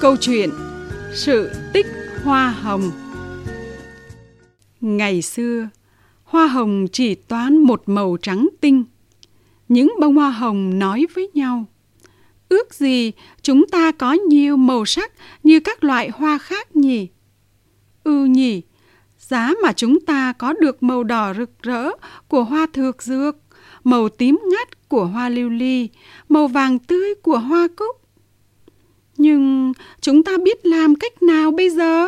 Câu chuyện Sự tích hoa hồng. Ngày xưa, hoa hồng chỉ toán một màu trắng tinh. Những bông hoa hồng nói với nhau: ước gì chúng ta có nhiều màu sắc như các loại hoa khác nhỉ? Nhỉ, giá mà chúng ta có được màu đỏ rực rỡ của hoa thược dược, màu tím ngắt của hoa lưu ly, màu vàng tươi của hoa cúc. Nhưng chúng ta biết làm cách nào bây giờ?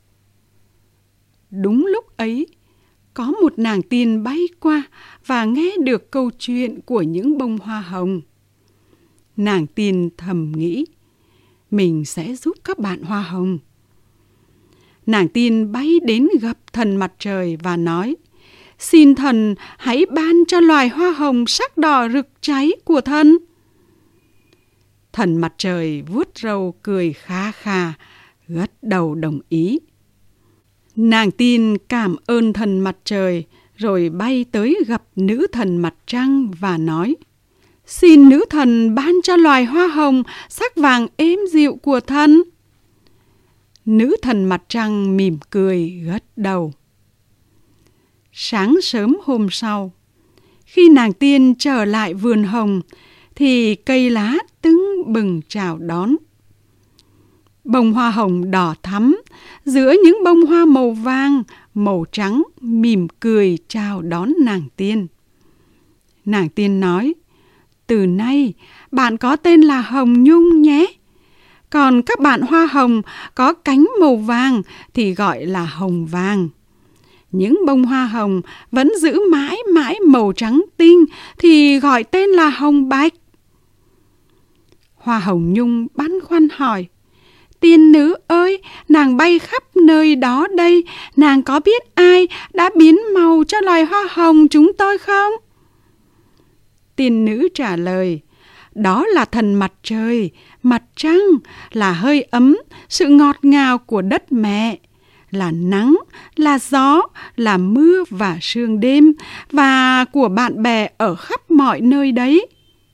Đúng lúc ấy, có một nàng tiên bay qua và nghe được câu chuyện của những bông hoa hồng. Nàng tiên thầm nghĩ, mình sẽ giúp các bạn hoa hồng. Nàng tiên bay đến gặp thần mặt trời và nói: xin thần hãy ban cho loài hoa hồng sắc đỏ rực cháy của thần. Thần mặt trời vuốt râu cười kha kha, gật đầu đồng ý. Nàng tiên cảm ơn thần mặt trời, rồi bay tới gặp nữ thần mặt trăng và nói: xin nữ thần ban cho loài hoa hồng sắc vàng êm dịu của thần. Nữ thần mặt trăng mỉm cười gật đầu. Sáng sớm hôm sau, khi nàng tiên trở lại vườn hồng, thì cây lá tưng bừng chào đón. Bông hoa hồng đỏ thắm giữa những bông hoa màu vàng, màu trắng mỉm cười chào đón nàng tiên. Nàng tiên nói: từ nay bạn có tên là Hồng Nhung nhé. Còn các bạn hoa hồng có cánh màu vàng thì gọi là hồng vàng. Những bông hoa hồng vẫn giữ mãi mãi màu trắng tinh thì gọi tên là hồng bạch. Hoa hồng Nhung băn khoăn hỏi: tiên nữ ơi, nàng bay khắp nơi đó đây, nàng có biết ai đã biến màu cho loài hoa hồng chúng tôi không? Tiên nữ trả lời: đó là thần mặt trời, mặt trăng, là hơi ấm, sự ngọt ngào của đất mẹ, là nắng, là gió, là mưa và sương đêm, và của bạn bè ở khắp mọi nơi đấy.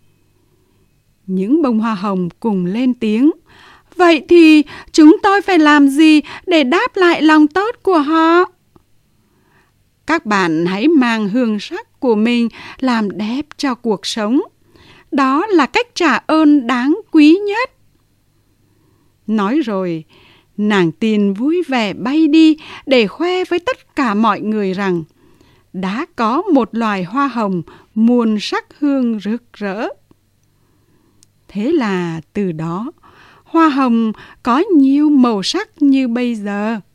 Những bông hoa hồng cùng lên tiếng: vậy thì chúng tôi phải làm gì để đáp lại lòng tốt của họ? Các bạn hãy mang hương sắc của mình làm đẹp cho cuộc sống. Đó là cách trả ơn đáng quý nhất. Nói rồi, nàng tiên vui vẻ bay đi để khoe với tất cả mọi người rằng đã có một loài hoa hồng muôn sắc hương rực rỡ. Thế là từ đó, hoa hồng có nhiều màu sắc như bây giờ.